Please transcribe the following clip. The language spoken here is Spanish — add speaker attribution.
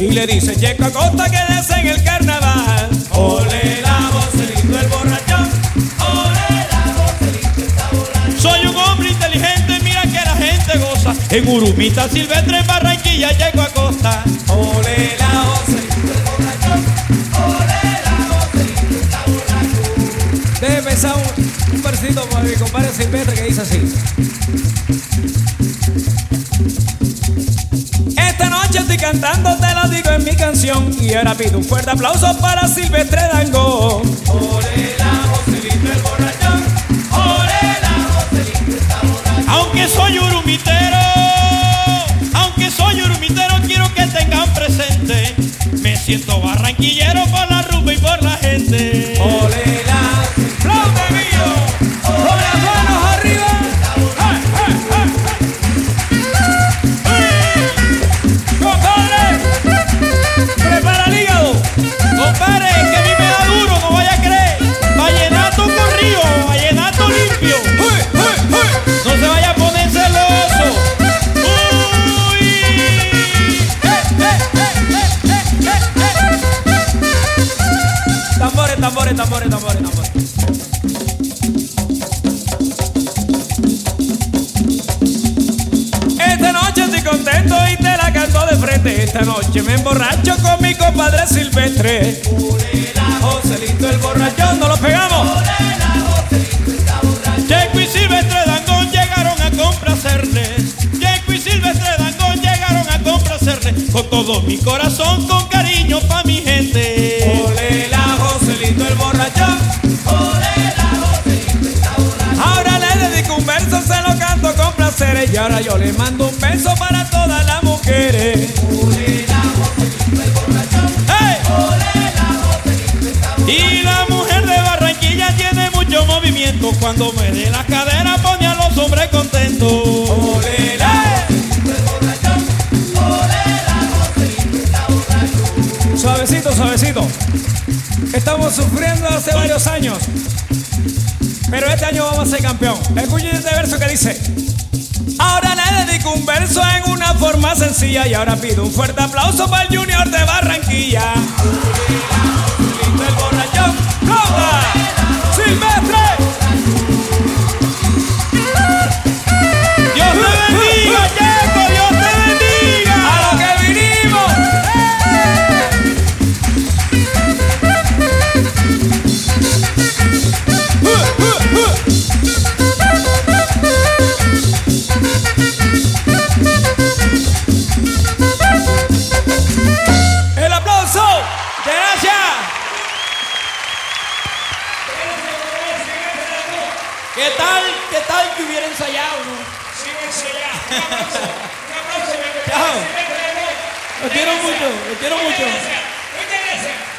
Speaker 1: y le dice Checo Acosta que desea en el carnaval. Ole la Joselito el borrachón, ole la Joselito está borracho. Soy un hombre inteligente, mira que la gente goza. En Urumita Silvestre, en Barranquilla, Checo Acosta. Ole la Joselito el borrachón, ole la Joselito está borracho. Déjeme pensar un versito para mi compadre Silvestre que dice así. Esta noche estoy cantando, te lo digo en mi canción. Y ahora pido un fuerte aplauso para Silvestre Dangond. Ole la Joselito el borrachón, ole la Joselito está borracho. Aunque soy urumitero, quiero que tengan presente. Me siento barranquillero por la rumba y por la gente. Ole la flauta mío, con las manos arriba. Prepara el hígado, compadre, que a mí me da duro, no vaya a creer. Vallenato corrido, vallenato limpio. No se vaya a poner celoso. Tambores, tambores, tambores, tambores, tambores. Esta noche estoy contento y te la canto de frente. Esta noche me emborracho con mi compadre Silvestre. Ole la Joselito el borrachón, ¿no lo pegamos? Ole la Joselito está borracho. Checo y Silvestre Dangond llegaron a complacerle. Checo y Silvestre Dangond llegaron a complacerle. Con todo mi corazón, con cariño pa' mi gente. Ole la Joselito el borrachón, ole la Joselito está borracho. Ahora le dedico un verso, se lo canto con placer. Y ahora yo le mando un beso para todas las mujeres. Ole la Joselito el borrachón, ¡hey! Ole la Joselito está borracho. Y la mujer de Barranquilla tiene mucho movimiento. Cuando me dé la cadera pone a los hombres contentos. Ole la Joselito el borrachón, ole la Joselito está borracho. Suavecito, suavecito. Estamos sufriendo hace varios años, pero este año vamos a ser campeón. Escuchen este verso que dice: ahora le dedico un verso en una forma sencilla. Y ahora pido un fuerte aplauso para el Junior de Barranquilla. El borrachón, flauta, Silvestre. Dios te bendiga, Checo, Dios te bendiga. A lo que vinimos. El aplauso. Gracias. ¿Qué tal que hubiera ensayado, no?
Speaker 2: Sí, ensayado. Un aplauso.
Speaker 1: Chao. Los quiero mucho, los quiero mucho.
Speaker 2: Muchas gracias.